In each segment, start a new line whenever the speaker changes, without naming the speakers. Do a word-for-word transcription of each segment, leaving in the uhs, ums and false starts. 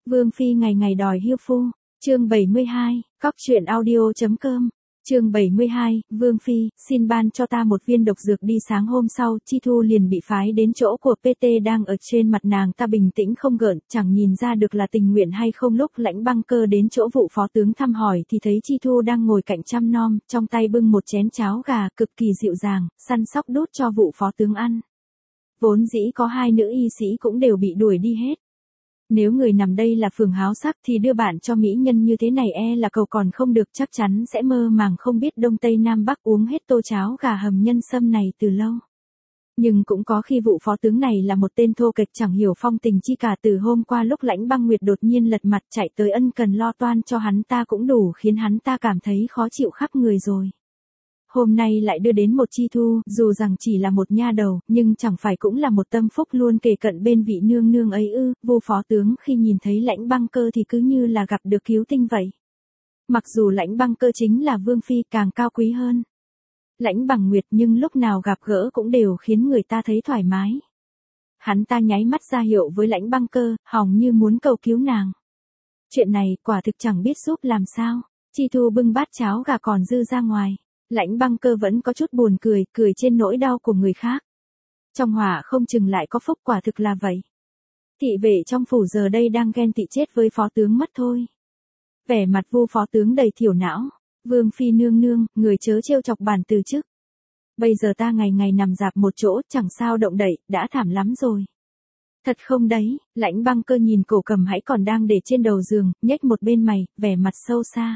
Vương Phi ngày ngày đòi hiêu phu, chương bảy mươi hai, cóc truyện audio.com, chương bảy mươi hai, Vương Phi, xin ban cho ta một viên độc dược đi. Sáng hôm sau, Chi Thu liền bị phái đến chỗ của pê tê đang ở. Trên mặt nàng ta bình tĩnh không gợn, chẳng nhìn ra được là tình nguyện hay không. Lúc Lãnh Băng Cơ đến chỗ vụ phó tướng thăm hỏi thì thấy Chi Thu đang ngồi cạnh chăm nom, trong tay bưng một chén cháo gà, cực kỳ dịu dàng, săn sóc đút cho vụ phó tướng ăn. Vốn dĩ có hai nữ y sĩ cũng đều bị đuổi đi hết. Nếu người nằm đây là phường háo sắc thì đưa bạn cho mỹ nhân như thế này e là cầu còn không được, chắc chắn sẽ mơ màng không biết đông tây nam bắc, uống hết tô cháo gà hầm nhân sâm này từ lâu. Nhưng cũng có khi vụ phó tướng này là một tên thô kệch chẳng hiểu phong tình chi cả. Từ hôm qua lúc Lãnh Băng Nguyệt đột nhiên lật mặt chạy tới ân cần lo toan cho hắn ta cũng đủ khiến hắn ta cảm thấy khó chịu khắp người rồi. Hôm nay lại đưa đến một Chi Thu, dù rằng chỉ là một nha đầu, nhưng chẳng phải cũng là một tâm phúc luôn kề cận bên vị nương nương ấy ư? Vu phó tướng khi nhìn thấy Lãnh Băng Cơ thì cứ như là gặp được cứu tinh vậy. Mặc dù Lãnh Băng Cơ chính là Vương Phi, càng cao quý hơn Lãnh Bằng Nguyệt, nhưng lúc nào gặp gỡ cũng đều khiến người ta thấy thoải mái. Hắn ta nháy mắt ra hiệu với Lãnh Băng Cơ, hòng như muốn cầu cứu nàng. Chuyện này quả thực chẳng biết giúp làm sao. Chi Thu bưng bát cháo gà còn dư ra ngoài. Lãnh Băng Cơ vẫn có chút buồn cười, cười trên nỗi đau của người khác. Trong họa không chừng lại có phúc, quả thực là vậy. Thị vệ trong phủ giờ đây đang ghen tị chết với phó tướng mất thôi. Vẻ mặt Vu phó tướng đầy thiểu não. Vương Phi nương nương, người chớ trêu chọc bản từ chức. Bây giờ ta ngày ngày nằm rạp một chỗ, chẳng sao động đậy, đã thảm lắm rồi. Thật không đấy? Lãnh Băng Cơ nhìn cổ cầm hãy còn đang để trên đầu giường, nhếch một bên mày, vẻ mặt sâu xa.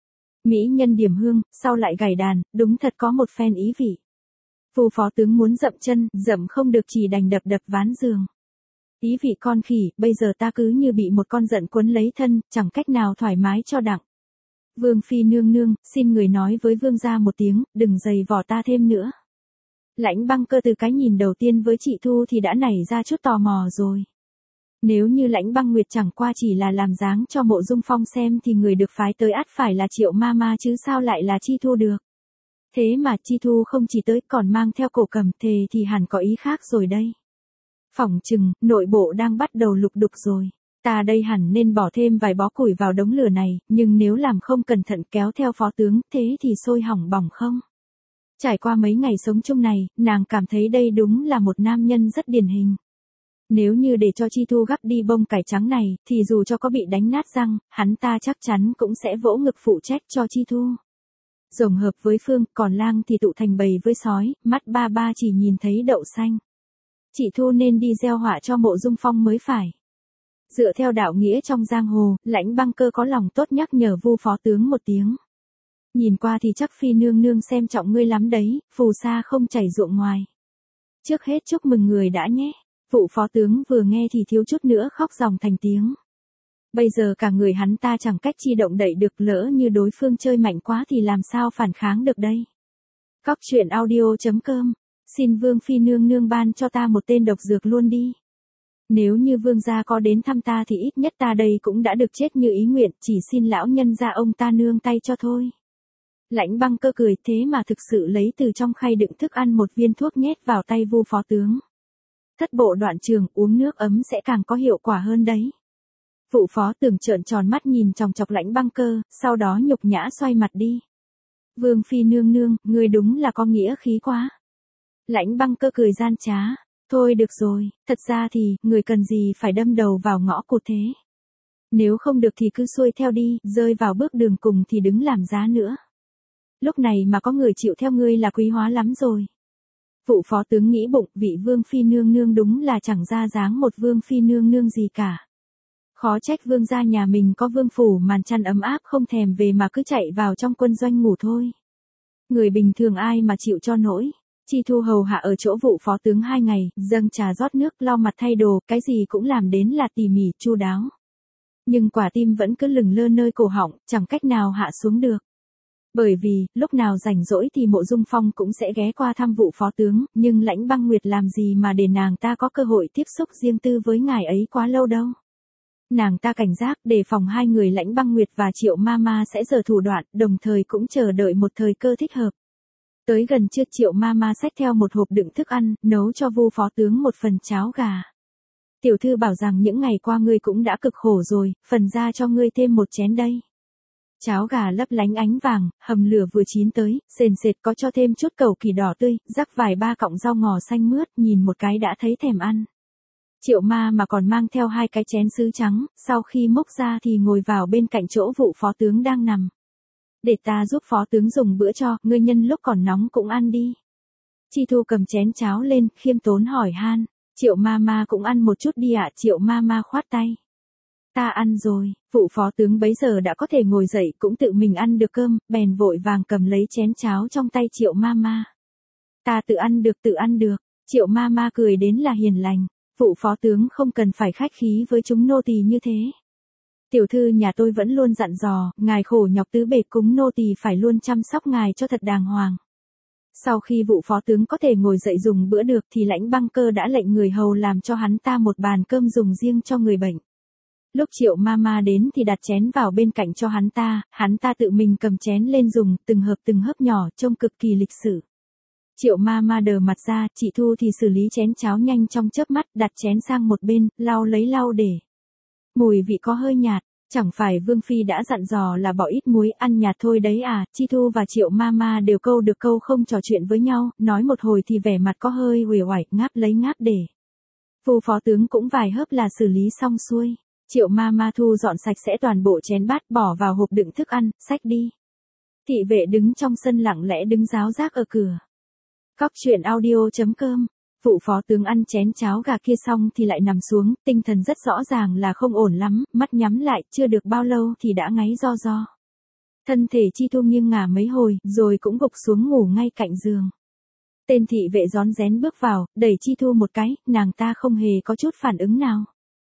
Mỹ nhân điểm hương, sau lại gảy đàn, đúng thật có một phen ý vị. Vu phó tướng muốn dậm chân, dậm không được chỉ đành đập đập ván giường. Ý vị con khỉ, bây giờ ta cứ như bị một con giận cuốn lấy thân, chẳng cách nào thoải mái cho đặng. Vương Phi nương nương, xin người nói với vương gia một tiếng, đừng giày vò ta thêm nữa. Lãnh Băng Cơ từ cái nhìn đầu tiên với chị Thu thì đã nảy ra chút tò mò rồi. Nếu như Lãnh Băng Nguyệt chẳng qua chỉ là làm dáng cho Mộ Dung Phong xem thì người được phái tới ắt phải là Triệu ma ma chứ sao lại là Chi Thu được. Thế mà Chi Thu không chỉ tới còn mang theo cổ cầm, thề thì hẳn có ý khác rồi đây. Phỏng chừng, nội bộ đang bắt đầu lục đục rồi. Ta đây hẳn nên bỏ thêm vài bó củi vào đống lửa này, nhưng nếu làm không cẩn thận kéo theo phó tướng, thế thì sôi hỏng bỏng không? Trải qua mấy ngày sống chung này, nàng cảm thấy đây đúng là một nam nhân rất điển hình. Nếu như để cho Chi Thu gắp đi bông cải trắng này, thì dù cho có bị đánh nát răng, hắn ta chắc chắn cũng sẽ vỗ ngực phụ trách cho Chi Thu. Rồng hợp với phương, còn lang thì tụ thành bầy với sói, mắt ba ba chỉ nhìn thấy đậu xanh. Chị Thu nên đi gieo họa cho Mộ Dung Phong mới phải. Dựa theo đạo nghĩa trong giang hồ, Lãnh Băng Cơ có lòng tốt nhắc nhở Vu phó tướng một tiếng. Nhìn qua thì chắc Phi nương nương xem trọng ngươi lắm đấy, phù sa không chảy ruộng ngoài. Trước hết chúc mừng người đã nhé. Vụ phó tướng vừa nghe thì thiếu chút nữa khóc ròng thành tiếng. Bây giờ cả người hắn ta chẳng cách chi động đậy được, lỡ như đối phương chơi mạnh quá thì làm sao phản kháng được đây. Cóc truyện audio.com, xin Vương Phi nương nương ban cho ta một tên độc dược luôn đi. Nếu như vương gia có đến thăm ta thì ít nhất ta đây cũng đã được chết như ý nguyện, chỉ xin lão nhân gia ông ta nương tay cho thôi. Lãnh Băng Cơ cười, thế mà thực sự lấy từ trong khay đựng thức ăn một viên thuốc nhét vào tay Vu phó tướng. Thất bộ đoạn trường, uống nước ấm sẽ càng có hiệu quả hơn đấy. Vụ phó tướng trợn tròn mắt nhìn chòng chọc Lãnh Băng Cơ, sau đó nhục nhã xoay mặt đi. Vương Phi nương nương, ngươi đúng là có nghĩa khí quá. Lãnh Băng Cơ cười gian trá. Thôi được rồi, thật ra thì, người cần gì phải đâm đầu vào ngõ cụt thế. Nếu không được thì cứ xuôi theo đi, rơi vào bước đường cùng thì đứng làm giá nữa. Lúc này mà có người chịu theo ngươi là quý hóa lắm rồi. Vụ phó tướng nghĩ bụng, vị Vương Phi nương nương đúng là chẳng ra dáng một Vương Phi nương nương gì cả. Khó trách vương gia nhà mình có vương phủ màn chăn ấm áp không thèm về mà cứ chạy vào trong quân doanh ngủ thôi. Người bình thường ai mà chịu cho nổi. Chi Thu hầu hạ ở chỗ vụ phó tướng hai ngày, dâng trà rót nước, lau mặt thay đồ, cái gì cũng làm đến là tỉ mỉ, chu đáo. Nhưng quả tim vẫn cứ lửng lơ nơi cổ họng, chẳng cách nào hạ xuống được. Bởi vì, lúc nào rảnh rỗi thì Mộ Dung Phong cũng sẽ ghé qua thăm vụ phó tướng, nhưng Lãnh Băng Nguyệt làm gì mà để nàng ta có cơ hội tiếp xúc riêng tư với ngài ấy quá lâu đâu. Nàng ta cảnh giác, đề phòng hai người Lãnh Băng Nguyệt và Triệu ma ma sẽ giở thủ đoạn, đồng thời cũng chờ đợi một thời cơ thích hợp. Tới gần trưa Triệu ma ma xách theo một hộp đựng thức ăn, nấu cho Vu phó tướng một phần cháo gà. Tiểu thư bảo rằng những ngày qua ngươi cũng đã cực khổ rồi, phần ra cho ngươi thêm một chén đây. Cháo gà lấp lánh ánh vàng, hầm lửa vừa chín tới, sền sệt có cho thêm chút cầu kỳ đỏ tươi, rắc vài ba cọng rau ngò xanh mướt, nhìn một cái đã thấy thèm ăn. Triệu ma mà còn mang theo hai cái chén sứ trắng, sau khi múc ra thì ngồi vào bên cạnh chỗ vụ phó tướng đang nằm. Để ta giúp phó tướng dùng bữa cho, ngươi nhân lúc còn nóng cũng ăn đi. Chi Thu cầm chén cháo lên, khiêm tốn hỏi han. Triệu ma ma cũng ăn một chút đi ạ. Triệu ma ma khoát tay. Ta ăn rồi. Vụ phó tướng bấy giờ đã có thể ngồi dậy cũng tự mình ăn được cơm, bèn vội vàng cầm lấy chén cháo trong tay Triệu ma ma. Ta tự ăn được tự ăn được. Triệu ma ma cười đến là hiền lành. Vụ phó tướng không cần phải khách khí với chúng nô tỳ như thế. Tiểu thư nhà tôi vẫn luôn dặn dò, ngài khổ nhọc tứ bề cúng nô tỳ phải luôn chăm sóc ngài cho thật đàng hoàng. Sau khi vụ phó tướng có thể ngồi dậy dùng bữa được thì Lãnh Băng Cơ đã lệnh người hầu làm cho hắn ta một bàn cơm dùng riêng cho người bệnh. Lúc Triệu ma ma đến thì đặt chén vào bên cạnh cho hắn ta, hắn ta tự mình cầm chén lên dùng, từng hớp từng hớp nhỏ, trông cực kỳ lịch sự. Triệu ma ma đờ mặt ra, chị Thu thì xử lý chén cháo nhanh trong chớp mắt, đặt chén sang một bên, lau lấy lau để. Mùi vị có hơi nhạt, chẳng phải Vương Phi đã dặn dò là bỏ ít muối ăn nhạt thôi đấy à. Chi Thu và Triệu ma ma đều câu được câu không trò chuyện với nhau, nói một hồi thì vẻ mặt có hơi uể oải, ngáp lấy ngáp để. Vụ phó tướng cũng vài hớp là xử lý xong xuôi. Triệu ma ma thu dọn sạch sẽ toàn bộ chén bát bỏ vào hộp đựng thức ăn, xách đi. Thị vệ đứng trong sân lặng lẽ đứng ráo rác ở cửa. Cóc truyện audio chấm com. Vụ phó tướng ăn chén cháo gà kia xong thì lại nằm xuống, tinh thần rất rõ ràng là không ổn lắm, mắt nhắm lại, chưa được bao lâu thì đã ngáy ro ro. Thân thể Chi Thu nghiêng ngả mấy hồi, rồi cũng gục xuống ngủ ngay cạnh giường. Tên thị vệ rón rén bước vào, đẩy Chi Thu một cái, nàng ta không hề có chút phản ứng nào.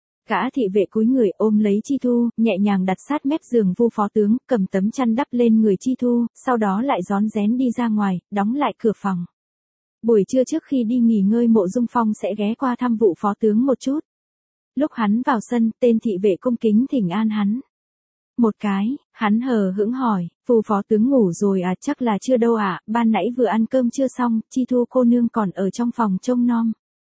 Gã thị vệ cúi người ôm lấy Chi Thu, nhẹ nhàng đặt sát mép giường Vu phó tướng, cầm tấm chăn đắp lên người Chi Thu, sau đó lại rón rén đi ra ngoài, đóng lại cửa phòng. Buổi trưa trước khi đi nghỉ ngơi Mộ Dung Phong sẽ ghé qua thăm vụ phó tướng một chút. Lúc hắn vào sân, tên thị vệ cung kính thỉnh an hắn. Một cái, hắn hờ hững hỏi, Vu phó tướng ngủ rồi à? Chắc là chưa đâu ạ, à, ban nãy vừa ăn cơm chưa xong, Chi Thu cô nương còn ở trong phòng trông nom.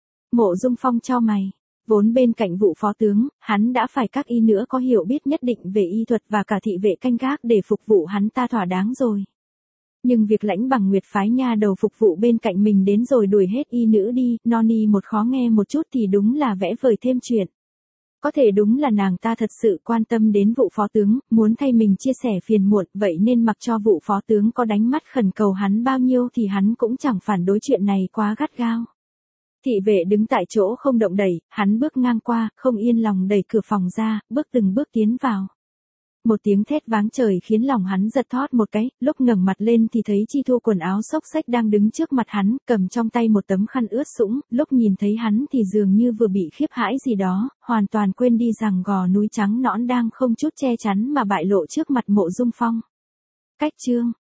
Mộ Dung Phong chau mày. Vốn bên cạnh vụ phó tướng, hắn đã phải các y nữa có hiểu biết nhất định về y thuật và cả thị vệ canh gác để phục vụ hắn ta thỏa đáng rồi. Nhưng việc Lãnh Bằng Nguyệt phái nha đầu phục vụ bên cạnh mình đến rồi đuổi hết y nữ đi, noni một khó nghe một chút thì đúng là vẽ vời thêm chuyện. Có thể đúng là nàng ta thật sự quan tâm đến vụ phó tướng, muốn thay mình chia sẻ phiền muộn, vậy nên mặc cho vụ phó tướng có đánh mắt khẩn cầu hắn bao nhiêu thì hắn cũng chẳng phản đối chuyện này quá gắt gao. Thị vệ đứng tại chỗ không động đẩy, hắn bước ngang qua, không yên lòng đẩy cửa phòng ra, bước từng bước tiến vào. Một tiếng thét váng trời khiến lòng hắn giật thót một cái, lúc ngẩng mặt lên thì thấy Chi Thu quần áo xốc xách đang đứng trước mặt hắn, cầm trong tay một tấm khăn ướt sũng, lúc nhìn thấy hắn thì dường như vừa bị khiếp hãi gì đó, hoàn toàn quên đi rằng gò núi trắng nõn đang không chút che chắn mà bại lộ trước mặt Mộ Dung Phong. Cách chương